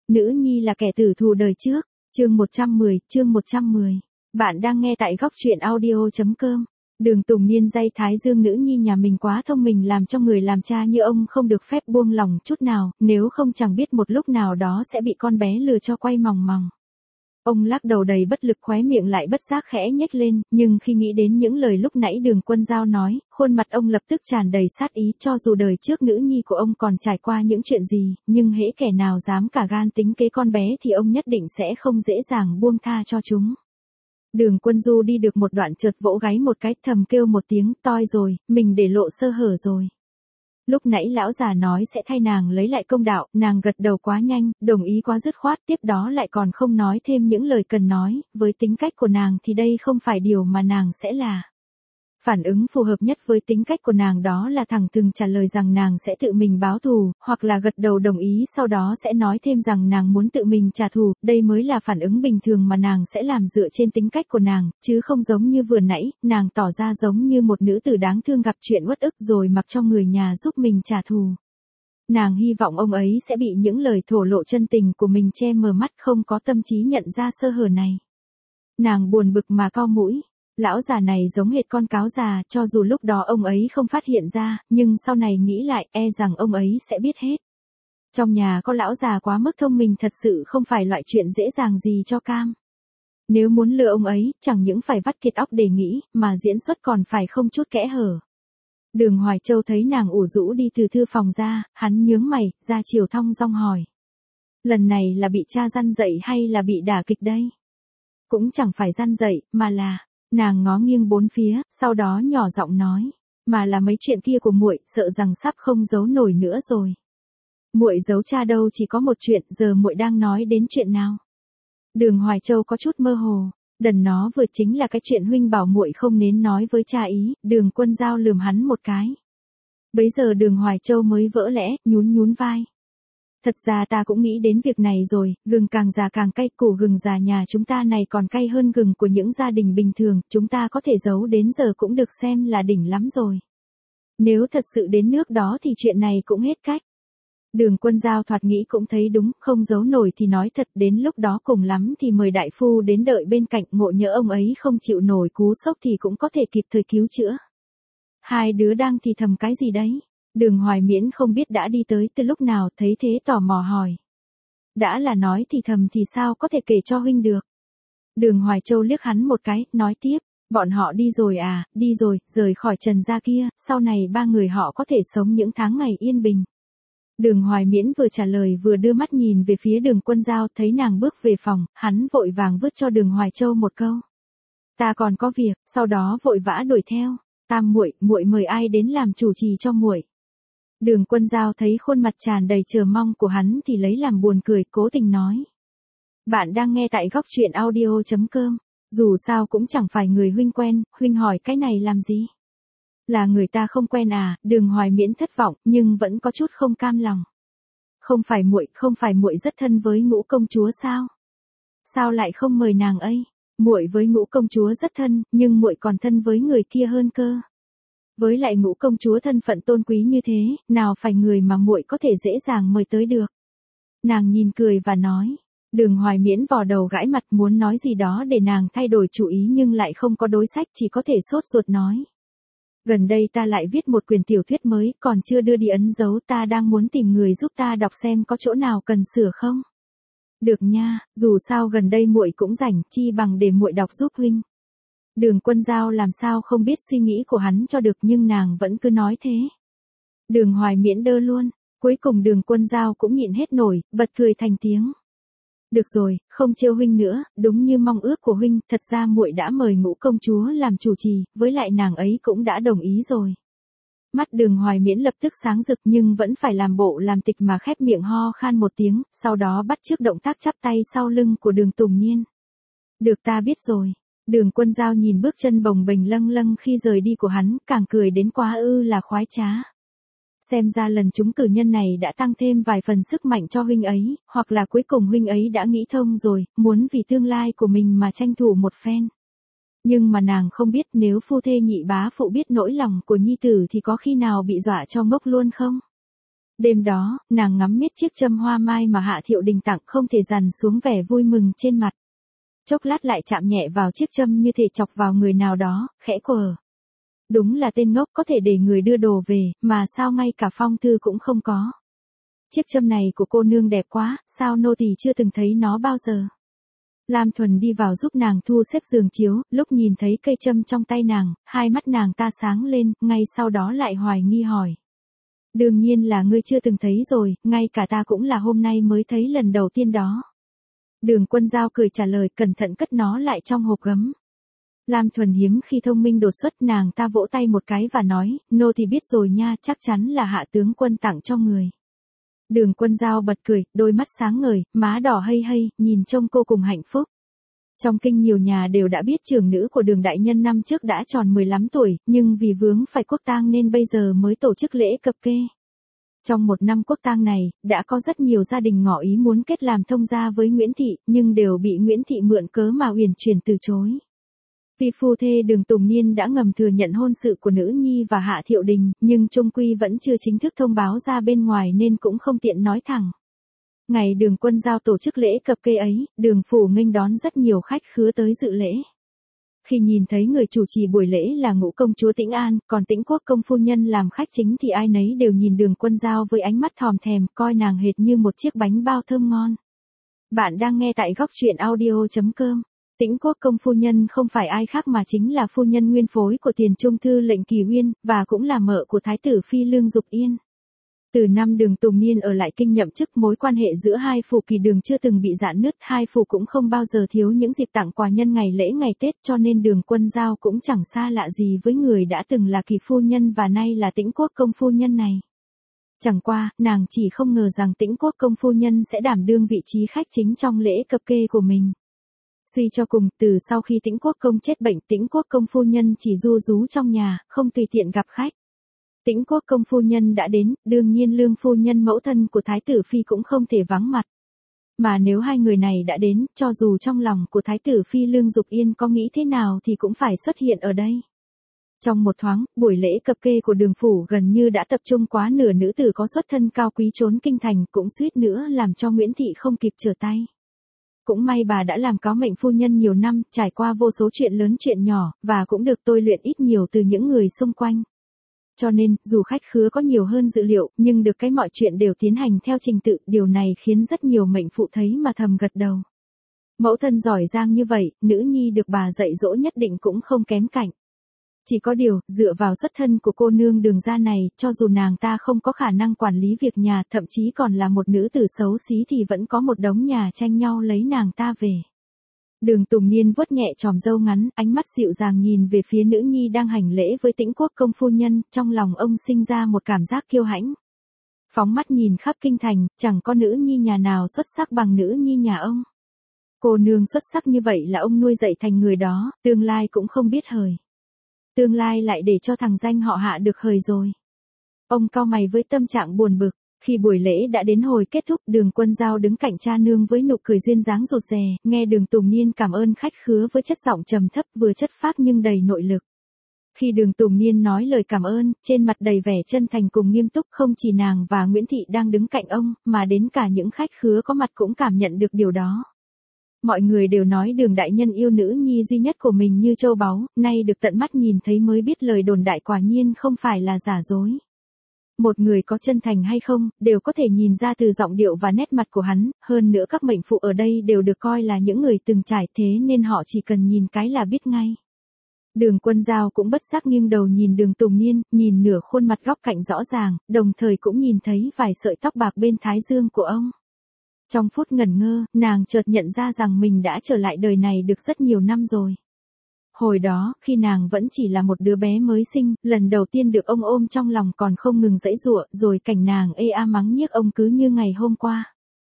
Nữ nhi là kẻ tử thù đời trước. Chương 110. Bạn đang nghe tại góc truyện audio.com. Đường Tùng Niên day Thái Dương nữ nhi nhà mình quá thông minh, làm cho người làm cha như ông không được phép buông lòng chút nào, nếu không chẳng biết một lúc nào đó sẽ bị con bé lừa cho quay mòng mòng. Ông lắc đầu đầy bất lực, khóe miệng lại bất giác khẽ nhếch lên, nhưng khi nghĩ đến những lời lúc nãy Đường Quân Giao nói, khuôn mặt ông lập tức tràn đầy sát ý. Cho dù đời trước nữ nhi của ông còn trải qua những chuyện gì, nhưng hễ kẻ nào dám cả gan tính kế con bé thì ông nhất định sẽ không dễ dàng buông tha cho chúng. Đường Quân Du đi được một đoạn chợt vỗ gáy một cái, thầm kêu một tiếng, toi rồi, mình để lộ sơ hở rồi. Lúc nãy lão già nói sẽ thay nàng lấy lại công đạo, nàng gật đầu quá nhanh, đồng ý quá dứt khoát, tiếp đó lại còn không nói thêm những lời cần nói, với tính cách của nàng thì đây không phải điều mà nàng sẽ là. Phản ứng phù hợp nhất với tính cách của nàng đó là thẳng thừng trả lời rằng nàng sẽ tự mình báo thù, hoặc là gật đầu đồng ý sau đó sẽ nói thêm rằng nàng muốn tự mình trả thù, đây mới là phản ứng bình thường mà nàng sẽ làm dựa trên tính cách của nàng, chứ không giống như vừa nãy, nàng tỏ ra giống như một nữ tử đáng thương gặp chuyện uất ức rồi mặc cho người nhà giúp mình trả thù. Nàng hy vọng ông ấy sẽ bị những lời thổ lộ chân tình của mình che mờ mắt, không có tâm trí nhận ra sơ hở này. Nàng buồn bực mà cau mũi. Lão già này giống hệt con cáo già, cho dù lúc đó ông ấy không phát hiện ra, nhưng sau này nghĩ lại, e rằng ông ấy sẽ biết hết. Trong nhà có lão già quá mức thông minh thật sự không phải loại chuyện dễ dàng gì cho cam. Nếu muốn lừa ông ấy, chẳng những phải vắt kiệt óc để nghĩ, mà diễn xuất còn phải không chút kẽ hở. Đường Hoài Châu thấy nàng ủ rũ đi từ thư phòng ra, hắn nhướng mày, ra chiều thong dong hỏi. Lần này là bị cha răn dậy hay là bị đả kịch đây? Cũng chẳng phải răn dậy, mà là... Nàng ngó nghiêng bốn phía, sau đó nhỏ giọng nói, mà là mấy chuyện kia của muội, sợ rằng sắp không giấu nổi nữa rồi. Muội giấu cha đâu, chỉ có một chuyện, giờ muội đang nói đến chuyện nào? Đường Hoài Châu có chút mơ hồ, đần nó vừa chính là cái chuyện huynh bảo muội không nên nói với cha ý. Đường Quân Giao lườm hắn một cái. Bấy giờ Đường Hoài Châu mới vỡ lẽ, nhún vai. Thật ra ta cũng nghĩ đến việc này rồi, gừng càng già càng cay, củ gừng già nhà chúng ta này còn cay hơn gừng của những gia đình bình thường, chúng ta có thể giấu đến giờ cũng được xem là đỉnh lắm rồi. Nếu thật sự đến nước đó thì chuyện này cũng hết cách. Đường Quân Giao thoạt nghĩ cũng thấy đúng, không giấu nổi thì nói thật, đến lúc đó cùng lắm thì mời đại phu đến đợi bên cạnh, ngộ nhỡ ông ấy không chịu nổi cú sốc thì cũng có thể kịp thời cứu chữa. Hai đứa đang thì thầm cái gì đấy? Đường Hoài Miễn không biết đã đi tới từ lúc nào, thấy thế tò mò hỏi. Đã là nói thì thầm thì sao có thể kể cho huynh được. Đường Hoài Châu liếc hắn một cái, nói tiếp, bọn họ đi rồi à, đi rồi, rời khỏi Trần gia kia, sau này ba người họ có thể sống những tháng ngày yên bình. Đường Hoài Miễn vừa trả lời vừa đưa mắt nhìn về phía Đường Quân Giao, thấy nàng bước về phòng, hắn vội vàng vứt cho Đường Hoài Châu một câu. Ta còn có việc, sau đó vội vã đuổi theo, Tam muội, muội mời ai đến làm chủ trì cho muội? Đường Quân Giao thấy khuôn mặt tràn đầy chờ mong của hắn thì lấy làm buồn cười, cố tình nói. Bạn đang nghe tại góc truyện audio.com, dù sao cũng chẳng phải người huynh quen, huynh hỏi cái này làm gì? Là người ta không quen à? Đường Hoài Miễn thất vọng, nhưng vẫn có chút không cam lòng. Không phải muội rất thân với Ngũ công chúa sao? Sao lại không mời nàng ấy? Muội với Ngũ công chúa rất thân, nhưng muội còn thân với người kia hơn cơ. Với lại Ngũ công chúa thân phận tôn quý như thế, nào phải người mà muội có thể dễ dàng mời tới được. Nàng nhìn cười và nói. Đường Hoài Miễn vò đầu gãi mặt, muốn nói gì đó để nàng thay đổi chủ ý nhưng lại không có đối sách, chỉ có thể sốt ruột nói. Gần đây ta lại viết một quyển tiểu thuyết mới, còn chưa đưa đi ấn dấu, ta đang muốn tìm người giúp ta đọc xem có chỗ nào cần sửa không. Được nha, dù sao gần đây muội cũng rảnh, chi bằng để muội đọc giúp huynh. Đường Quân Giao làm sao không biết suy nghĩ của hắn cho được, nhưng nàng vẫn cứ nói thế. Đường Hoài Miễn đơ luôn, cuối cùng Đường Quân Giao cũng nhịn hết nổi, bật cười thành tiếng. Được rồi, không trêu huynh nữa, đúng như mong ước của huynh, thật ra muội đã mời Ngũ công chúa làm chủ trì, với lại nàng ấy cũng đã đồng ý rồi. Mắt Đường Hoài Miễn lập tức sáng rực nhưng vẫn phải làm bộ làm tịch mà khép miệng ho khan một tiếng, sau đó bắt chước động tác chắp tay sau lưng của Đường Tùng Niên. Được, ta biết rồi. Đường Quân Giao nhìn bước chân bồng bềnh lâng lâng khi rời đi của hắn, càng cười đến quá ư là khoái trá. Xem ra lần trúng cử nhân này đã tăng thêm vài phần sức mạnh cho huynh ấy, hoặc là cuối cùng huynh ấy đã nghĩ thông rồi, muốn vì tương lai của mình mà tranh thủ một phen. Nhưng mà nàng không biết nếu phu thê nhị bá phụ biết nỗi lòng của nhi tử thì có khi nào bị dọa cho ngốc luôn không? Đêm đó, nàng ngắm miết chiếc châm hoa mai mà Hạ Thiệu Đình tặng không thể dằn xuống vẻ vui mừng trên mặt. Chốc lát lại chạm nhẹ vào chiếc châm như thể chọc vào người nào đó, khẽ quờ. Đúng là tên ngốc có thể để người đưa đồ về, mà sao ngay cả phong thư cũng không có. Chiếc châm này của cô nương đẹp quá, sao nô tỳ chưa từng thấy nó bao giờ. Lam Thuần đi vào giúp nàng thu xếp giường chiếu, lúc nhìn thấy cây châm trong tay nàng, hai mắt nàng ta sáng lên, ngay sau đó lại hoài nghi hỏi. Đương nhiên là ngươi chưa từng thấy rồi, ngay cả ta cũng là hôm nay mới thấy lần đầu tiên đó. Đường Quân Giao cười trả lời, cẩn thận cất nó lại trong hộp gấm. Lam Thuần hiếm khi thông minh đột xuất, nàng ta vỗ tay một cái và nói, nô thì biết rồi nha, chắc chắn là Hạ tướng quân tặng cho người. Đường Quân Giao bật cười, đôi mắt sáng ngời, má đỏ hây hây, nhìn trông cô cùng hạnh phúc. Trong kinh nhiều nhà đều đã biết trưởng nữ của Đường đại nhân năm trước đã tròn 15 tuổi, nhưng vì vướng phải quốc tang nên bây giờ mới tổ chức lễ cập kê. Trong một năm quốc tang này, đã có rất nhiều gia đình ngỏ ý muốn kết làm thông gia với Nguyễn Thị, nhưng đều bị Nguyễn Thị mượn cớ mà uyển chuyển từ chối. Vì phu thê Đường Tùng Niên đã ngầm thừa nhận hôn sự của nữ nhi và Hạ Thiệu Đình, nhưng chung quy vẫn chưa chính thức thông báo ra bên ngoài nên cũng không tiện nói thẳng. Ngày Đường Quân Giao tổ chức lễ cập kê ấy, Đường phủ nghênh đón rất nhiều khách khứa tới dự lễ. Khi nhìn thấy người chủ trì buổi lễ là Ngũ công chúa Tĩnh An, còn Tĩnh Quốc công phu nhân làm khách chính thì ai nấy đều nhìn Đường Quân Giao với ánh mắt thòm thèm, coi nàng hệt như một chiếc bánh bao thơm ngon. Bạn đang nghe tại góc truyện audio.com. Tĩnh Quốc công phu nhân không phải ai khác mà chính là phu nhân nguyên phối của Tiền Trung thư lệnh Kỳ Uyên, và cũng là mợ của Thái tử phi Lương Dục Yên. Từ năm Đường Tùng Niên ở lại kinh nhậm chức, mối quan hệ giữa hai phủ Kỳ Đường chưa từng bị rạn nứt, hai phủ cũng không bao giờ thiếu những dịp tặng quà nhân ngày lễ ngày Tết, cho nên Đường Quân Giao cũng chẳng xa lạ gì với người đã từng là Kỳ phu nhân và nay là Tĩnh Quốc công phu nhân này. Chẳng qua, nàng chỉ không ngờ rằng Tĩnh Quốc công phu nhân sẽ đảm đương vị trí khách chính trong lễ cập kê của mình. Suy cho cùng, từ sau khi Tĩnh Quốc công chết bệnh, Tĩnh Quốc công phu nhân chỉ ru rú trong nhà, không tùy tiện gặp khách. Tĩnh Quốc công phu nhân đã đến, đương nhiên Lương phu nhân mẫu thân của Thái tử phi cũng không thể vắng mặt. Mà nếu hai người này đã đến, cho dù trong lòng của Thái tử phi Lương Dục Yên có nghĩ thế nào thì cũng phải xuất hiện ở đây. Trong một thoáng, buổi lễ cập kê của Đường phủ gần như đã tập trung quá nửa nữ tử có xuất thân cao quý trốn kinh thành, cũng suýt nữa làm cho Nguyễn Thị không kịp trở tay. Cũng may bà đã làm cáo mệnh phu nhân nhiều năm, trải qua vô số chuyện lớn chuyện nhỏ, và cũng được tôi luyện ít nhiều từ những người xung quanh. Cho nên, dù khách khứa có nhiều hơn dự liệu, nhưng được cái mọi chuyện đều tiến hành theo trình tự, điều này khiến rất nhiều mệnh phụ thấy mà thầm gật đầu. Mẫu thân giỏi giang như vậy, nữ nhi được bà dạy dỗ nhất định cũng không kém cạnh. Chỉ có điều, dựa vào xuất thân của cô nương Đường gia này, cho dù nàng ta không có khả năng quản lý việc nhà, thậm chí còn là một nữ tử xấu xí thì vẫn có một đống nhà tranh nhau lấy nàng ta về. Đường Tùng Niên vuốt nhẹ chòm râu ngắn, ánh mắt dịu dàng nhìn về phía nữ nhi đang hành lễ với Tĩnh Quốc công phu nhân, trong lòng ông sinh ra một cảm giác kiêu hãnh. Phóng mắt nhìn khắp kinh thành, chẳng có nữ nhi nhà nào xuất sắc bằng nữ nhi nhà ông. Cô nương xuất sắc như vậy là ông nuôi dạy thành người đó, tương lai cũng không biết hời. Tương lai lại để cho thằng danh họ Hạ được hời rồi. Ông cau mày với tâm trạng buồn bực. Khi buổi lễ đã đến hồi kết thúc, Đường Quân Giao đứng cạnh cha nương với nụ cười duyên dáng rụt rè, nghe Đường Tùng Niên cảm ơn khách khứa với chất giọng trầm thấp vừa chất phác nhưng đầy nội lực. Khi Đường Tùng Niên nói lời cảm ơn, trên mặt đầy vẻ chân thành cùng nghiêm túc, không chỉ nàng và Nguyễn Thị đang đứng cạnh ông, mà đến cả những khách khứa có mặt cũng cảm nhận được điều đó. Mọi người đều nói Đường đại nhân yêu nữ nhi duy nhất của mình như châu báu, nay được tận mắt nhìn thấy mới biết lời đồn đại quả nhiên không phải là giả dối. Một người có chân thành hay không, đều có thể nhìn ra từ giọng điệu và nét mặt của hắn, hơn nữa các mệnh phụ ở đây đều được coi là những người từng trải, thế nên họ chỉ cần nhìn cái là biết ngay. Đường Quân Giao cũng bất giác nghiêng đầu nhìn Đường Tùng Niên, nhìn nửa khuôn mặt góc cạnh rõ ràng, đồng thời cũng nhìn thấy vài sợi tóc bạc bên thái dương của ông. Trong phút ngẩn ngơ, nàng chợt nhận ra rằng mình đã trở lại đời này được rất nhiều năm rồi. Hồi đó, khi nàng vẫn chỉ là một đứa bé mới sinh, lần đầu tiên được ông ôm trong lòng còn không ngừng giãy giụa, rồi cảnh nàng ê a mắng nhiếc ông cứ như ngày hôm qua.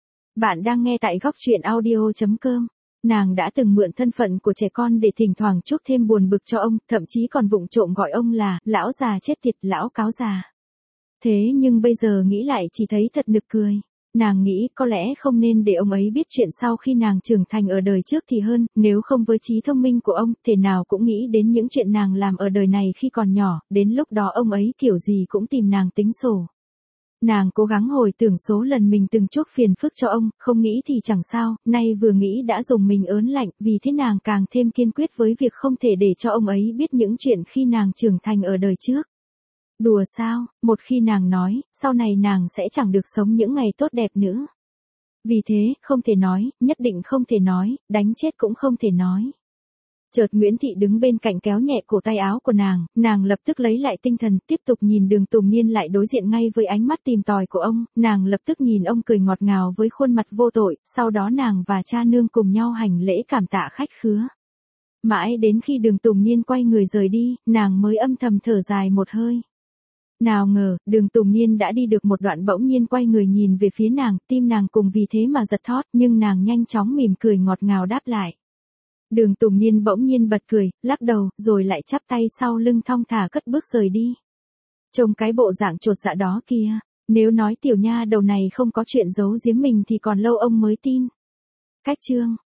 Bạn đang nghe tại góc truyện audio.com. Nàng đã từng mượn thân phận của trẻ con để thỉnh thoảng chuốc thêm buồn bực cho ông, thậm chí còn vụng trộm gọi ông là lão già chết tiệt, lão cáo già. Thế nhưng bây giờ nghĩ lại chỉ thấy thật nực cười. Nàng nghĩ có lẽ không nên để ông ấy biết chuyện sau khi nàng trưởng thành ở đời trước thì hơn, nếu không với trí thông minh của ông, thể nào cũng nghĩ đến những chuyện nàng làm ở đời này khi còn nhỏ, đến lúc đó ông ấy kiểu gì cũng tìm nàng tính sổ. Nàng cố gắng hồi tưởng số lần mình từng chuốc phiền phức cho ông, không nghĩ thì chẳng sao, nay vừa nghĩ đã dùng mình ớn lạnh, vì thế nàng càng thêm kiên quyết với việc không thể để cho ông ấy biết những chuyện khi nàng trưởng thành ở đời trước. Đùa sao, một khi nàng nói, sau này nàng sẽ chẳng được sống những ngày tốt đẹp nữa. Vì thế, không thể nói, nhất định không thể nói, đánh chết cũng không thể nói. Chợt Nguyễn Thị đứng bên cạnh kéo nhẹ cổ tay áo của nàng lập tức lấy lại tinh thần, tiếp tục nhìn Đường Tùng Niên lại đối diện ngay với ánh mắt tìm tòi của ông, nàng lập tức nhìn ông cười ngọt ngào với khuôn mặt vô tội, sau đó nàng và cha nương cùng nhau hành lễ cảm tạ khách khứa. Mãi đến khi Đường Tùng Niên quay người rời đi, nàng mới âm thầm thở dài một hơi. Nào ngờ, Đường Tùng Niên đã đi được một đoạn bỗng nhiên quay người nhìn về phía nàng, tim nàng cùng vì thế mà giật thót, nhưng nàng nhanh chóng mỉm cười ngọt ngào đáp lại. Đường Tùng Niên bỗng nhiên bật cười, lắc đầu, rồi lại chắp tay sau lưng thong thả cất bước rời đi. Trông cái bộ dạng chột dạ đó kìa, nếu nói tiểu nha đầu này không có chuyện giấu giếm mình thì còn lâu ông mới tin. Cách chương